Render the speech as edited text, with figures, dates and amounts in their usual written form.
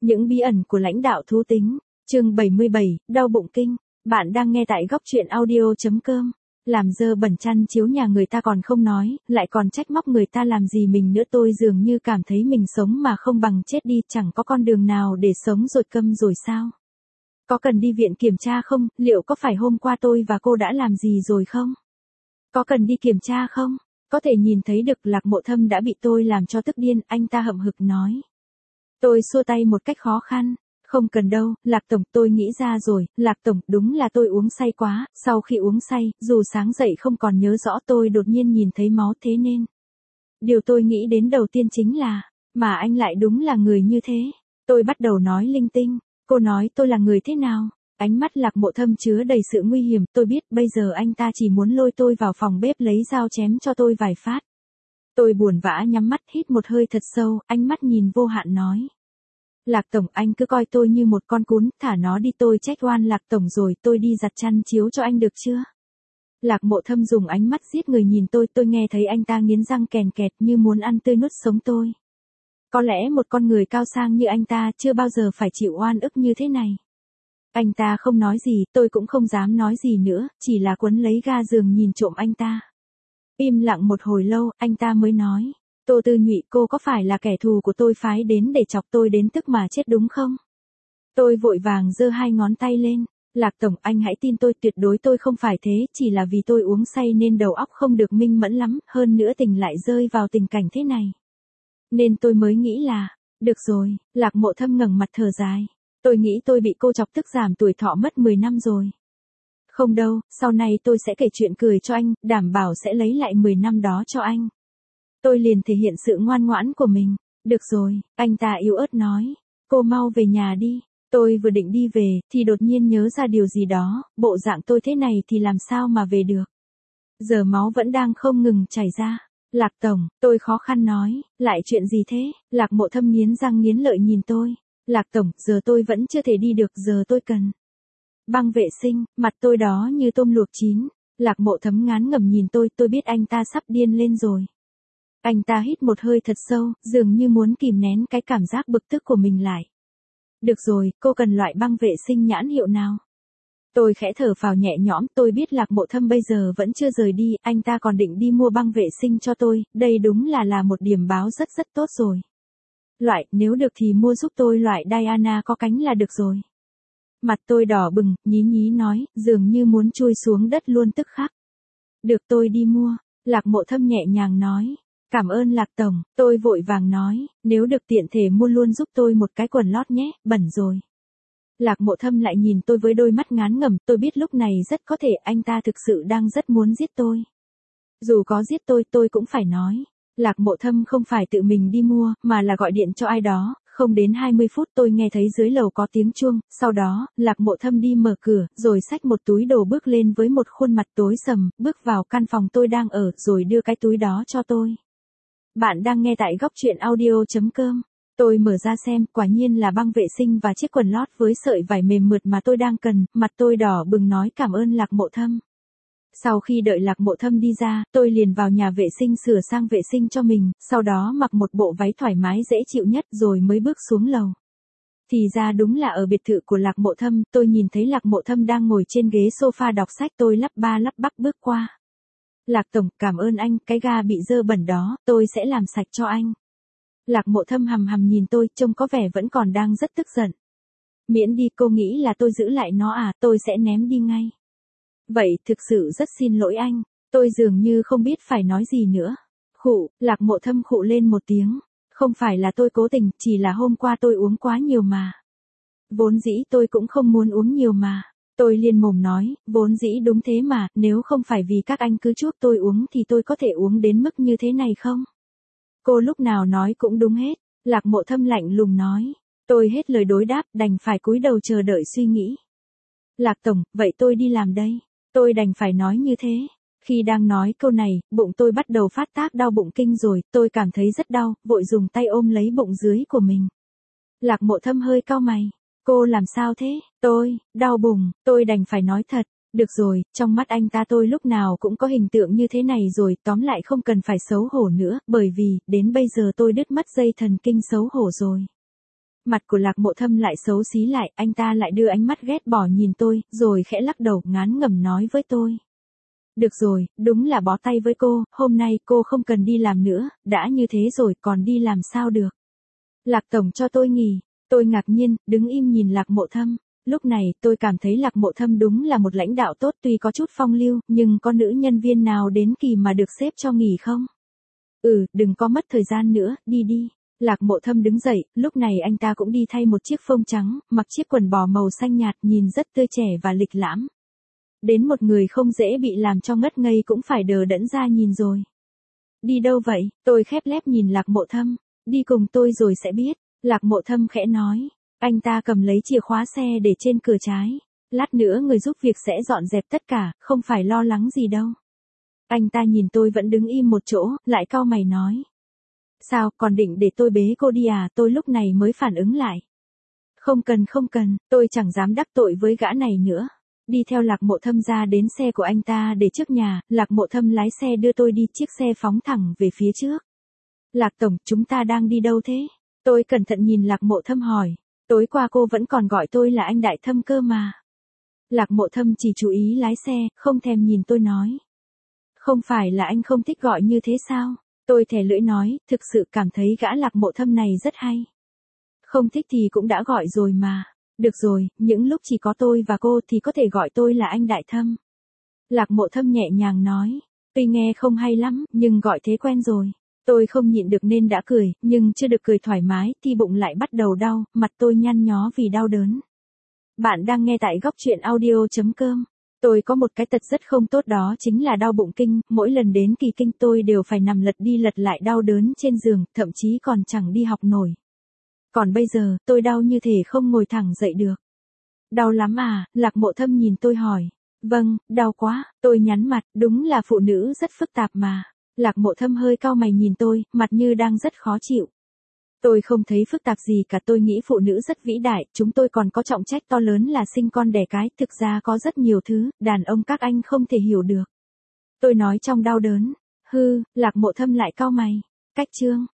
Những bí ẩn của lãnh đạo thú tính, chương 77, đau bụng kinh. Bạn đang nghe tại góc truyện audio.com. Làm dơ bẩn chăn chiếu nhà người ta còn không nói, lại còn trách móc người ta làm gì mình nữa. Tôi dường như cảm thấy mình sống mà không bằng chết đi, chẳng có con đường nào để sống rồi câm rồi sao? Có cần đi viện kiểm tra không? Liệu có phải hôm qua tôi và cô đã làm gì rồi không? Có cần đi kiểm tra không? Có thể nhìn thấy được Lạc Mộ Thâm đã bị tôi làm cho tức điên, anh ta hậm hực nói. Tôi xua tay một cách khó khăn. Không cần đâu, Lạc Tổng, tôi nghĩ ra rồi, Lạc Tổng, đúng là tôi uống say quá, sau khi uống say, dù sáng dậy không còn nhớ rõ tôi đột nhiên nhìn thấy máu thế nên. Điều tôi nghĩ đến đầu tiên chính là, mà anh lại đúng là người như thế. Tôi bắt đầu nói linh tinh, cô nói tôi là người thế nào? Ánh mắt Lạc Mộ Thâm chứa đầy sự nguy hiểm, tôi biết bây giờ anh ta chỉ muốn lôi tôi vào phòng bếp lấy dao chém cho tôi vài phát. Tôi buồn bã nhắm mắt hít một hơi thật sâu, ánh mắt nhìn vô hạn nói. Lạc Tổng, anh cứ coi tôi như một con cún, thả nó đi, tôi trách oan Lạc Tổng rồi, tôi đi giặt chăn chiếu cho anh được chưa? Lạc Mộ Thâm dùng ánh mắt giết người nhìn tôi nghe thấy anh ta nghiến răng kèn kẹt như muốn ăn tươi nuốt sống tôi. Có lẽ một con người cao sang như anh ta chưa bao giờ phải chịu oan ức như thế này. Anh ta không nói gì, tôi cũng không dám nói gì nữa, chỉ là quấn lấy ga giường nhìn trộm anh ta. Im lặng một hồi lâu, anh ta mới nói. Tô Tư Nhụy, cô có phải là kẻ thù của tôi phái đến để chọc tôi đến tức mà chết đúng không? Tôi vội vàng giơ hai ngón tay lên. Lạc Tổng, anh hãy tin tôi, tuyệt đối tôi không phải thế, chỉ là vì tôi uống say nên đầu óc không được minh mẫn lắm, hơn nữa tình lại rơi vào tình cảnh thế này. Nên tôi mới nghĩ là, được rồi, Lạc Mộ Thâm ngẩng mặt thở dài. Tôi nghĩ tôi bị cô chọc tức giảm tuổi thọ mất 10 năm rồi. Không đâu, sau này tôi sẽ kể chuyện cười cho anh, đảm bảo sẽ lấy lại 10 năm đó cho anh. Tôi liền thể hiện sự ngoan ngoãn của mình. Được rồi, anh ta yếu ớt nói. Cô mau về nhà đi. Tôi vừa định đi về, thì đột nhiên nhớ ra điều gì đó, bộ dạng tôi thế này thì làm sao mà về được. Giờ máu vẫn đang không ngừng chảy ra. Lạc Tổng, tôi khó khăn nói, lại chuyện gì thế? Lạc Mộ Thâm nghiến răng nghiến lợi nhìn tôi. Lạc Tổng, giờ tôi vẫn chưa thể đi được, giờ tôi cần băng vệ sinh, mặt tôi đó như tôm luộc chín. Lạc Mộ Thâm ngán ngẩm nhìn tôi biết anh ta sắp điên lên rồi. Anh ta hít một hơi thật sâu, dường như muốn kìm nén cái cảm giác bực tức của mình lại. Được rồi, cô cần loại băng vệ sinh nhãn hiệu nào? Tôi khẽ thở phào nhẹ nhõm, tôi biết Lạc Mộ Thâm bây giờ vẫn chưa rời đi, anh ta còn định đi mua băng vệ sinh cho tôi, đây đúng là một điểm báo rất tốt rồi. Nếu được thì mua giúp tôi loại Diana có cánh là được rồi. Mặt tôi đỏ bừng, nhí nhí nói, dường như muốn chui xuống đất luôn tức khắc. Được, tôi đi mua. Lạc Mộ Thâm nhẹ nhàng nói. Cảm ơn Lạc Tổng, tôi vội vàng nói, nếu được tiện thể mua luôn giúp tôi một cái quần lót nhé, bẩn rồi. Lạc Mộ Thâm lại nhìn tôi với đôi mắt ngán ngẩm, tôi biết lúc này rất có thể anh ta thực sự đang rất muốn giết tôi. Dù có giết tôi cũng phải nói. Lạc Mộ Thâm không phải tự mình đi mua, mà là gọi điện cho ai đó. Không đến 20 phút tôi nghe thấy dưới lầu có tiếng chuông, sau đó, Lạc Mộ Thâm đi mở cửa, rồi xách một túi đồ bước lên với một khuôn mặt tối sầm, bước vào căn phòng tôi đang ở, rồi đưa cái túi đó cho tôi. Bạn đang nghe tại góc truyện audio.com. Tôi mở ra xem, quả nhiên là băng vệ sinh và chiếc quần lót với sợi vải mềm mượt mà tôi đang cần, mặt tôi đỏ bừng nói cảm ơn Lạc Mộ Thâm. Sau khi đợi Lạc Mộ Thâm đi ra, tôi liền vào nhà vệ sinh sửa sang vệ sinh cho mình, sau đó mặc một bộ váy thoải mái dễ chịu nhất rồi mới bước xuống lầu. Thì ra đúng là ở biệt thự của Lạc Mộ Thâm, tôi nhìn thấy Lạc Mộ Thâm đang ngồi trên ghế sofa đọc sách, tôi lắp ba lắp bắp bước qua. Lạc Tổng, cảm ơn anh, cái ga bị dơ bẩn đó, tôi sẽ làm sạch cho anh. Lạc Mộ Thâm hằm hằm nhìn tôi, trông có vẻ vẫn còn đang rất tức giận. Miễn đi, cô nghĩ là tôi giữ lại nó à, tôi sẽ ném đi ngay. Vậy, thực sự rất xin lỗi anh, tôi dường như không biết phải nói gì nữa. Khụ, Lạc Mộ Thâm khụ lên một tiếng. Không phải là tôi cố tình, chỉ là hôm qua tôi uống quá nhiều mà. Vốn dĩ tôi cũng không muốn uống nhiều mà. Tôi liền mồm nói, vốn dĩ đúng thế mà, nếu không phải vì các anh cứ chuốc tôi uống thì tôi có thể uống đến mức như thế này không? Cô lúc nào nói cũng đúng hết. Lạc Mộ Thâm lạnh lùng nói. Tôi hết lời đối đáp, đành phải cúi đầu chờ đợi suy nghĩ. Lạc Tổng, vậy tôi đi làm đây. Tôi đành phải nói như thế. Khi đang nói câu này, bụng tôi bắt đầu phát tác đau bụng kinh rồi, tôi cảm thấy rất đau, vội dùng tay ôm lấy bụng dưới của mình. Lạc Mộ Thâm hơi cau mày. Cô làm sao thế? Đau bụng, tôi đành phải nói thật. Được rồi, trong mắt anh ta tôi lúc nào cũng có hình tượng như thế này rồi, tóm lại không cần phải xấu hổ nữa, bởi vì, đến bây giờ tôi đứt mất dây thần kinh xấu hổ rồi. Mặt của Lạc Mộ Thâm lại xấu xí lại, anh ta lại đưa ánh mắt ghét bỏ nhìn tôi, rồi khẽ lắc đầu, ngán ngẩm nói với tôi. Được rồi, đúng là bó tay với cô, hôm nay cô không cần đi làm nữa, đã như thế rồi còn đi làm sao được. Lạc tổng cho tôi nghỉ, tôi ngạc nhiên, đứng im nhìn Lạc Mộ Thâm. Lúc này, tôi cảm thấy Lạc Mộ Thâm đúng là một lãnh đạo tốt, tuy có chút phong lưu, nhưng có nữ nhân viên nào đến kỳ mà được xếp cho nghỉ không? Đừng có mất thời gian nữa, đi đi. Lạc Mộ Thâm đứng dậy, lúc này anh ta cũng đi thay một chiếc phông trắng, mặc chiếc quần bò màu xanh nhạt, nhìn rất tươi trẻ và lịch lãm. Đến một người không dễ bị làm cho ngất ngây cũng phải đờ đẫn ra nhìn rồi. Đi đâu vậy? Tôi khép lép nhìn Lạc Mộ Thâm. Đi cùng tôi rồi sẽ biết. Lạc Mộ Thâm khẽ nói. Anh ta cầm lấy chìa khóa xe để trên cửa trái. Lát nữa người giúp việc sẽ dọn dẹp tất cả, không phải lo lắng gì đâu. Anh ta nhìn tôi vẫn đứng im một chỗ, lại cau mày nói. Sao, còn định để tôi bế cô đi à? Tôi lúc này mới phản ứng lại. Không cần, tôi chẳng dám đắc tội với gã này nữa. Đi theo Lạc Mộ Thâm ra đến xe của anh ta để trước nhà, Lạc Mộ Thâm lái xe đưa tôi đi, chiếc xe phóng thẳng về phía trước. Lạc tổng, chúng ta đang đi đâu thế? Tôi cẩn thận nhìn Lạc Mộ Thâm hỏi. Tối qua cô vẫn còn gọi tôi là anh Đại Thâm cơ mà. Lạc Mộ Thâm chỉ chú ý lái xe, không thèm nhìn tôi nói. Không phải là anh không thích gọi như thế sao? Tôi thè lưỡi nói, thực sự cảm thấy gã Lạc Mộ Thâm này rất hay. Không thích thì cũng đã gọi rồi mà. Được rồi, những lúc chỉ có tôi và cô thì có thể gọi tôi là anh Đại Thâm. Lạc Mộ Thâm nhẹ nhàng nói. Tuy nghe không hay lắm, nhưng gọi thế quen rồi. Tôi không nhịn được nên đã cười, nhưng chưa được cười thoải mái thì bụng lại bắt đầu đau, mặt tôi nhăn nhó vì đau đớn. Bạn đang nghe tại góc truyện audio.com. Tôi có một cái tật rất không tốt, đó chính là đau bụng kinh, mỗi lần đến kỳ kinh tôi đều phải nằm lật đi lật lại đau đớn trên giường, thậm chí còn chẳng đi học nổi. Còn bây giờ, tôi đau như thể không ngồi thẳng dậy được. Đau lắm à? Lạc Mộ Thâm nhìn tôi hỏi. Vâng, đau quá, tôi nhắn mặt, đúng là phụ nữ rất phức tạp mà. Lạc Mộ Thâm hơi cau mày nhìn tôi, mặt như đang rất khó chịu. Tôi không thấy phức tạp gì cả, tôi nghĩ phụ nữ rất vĩ đại, chúng tôi còn có trọng trách to lớn là sinh con đẻ cái, thực ra có rất nhiều thứ, đàn ông các anh không thể hiểu được. Tôi nói trong đau đớn. Lạc Mộ Thâm lại cau mày. Cách chương.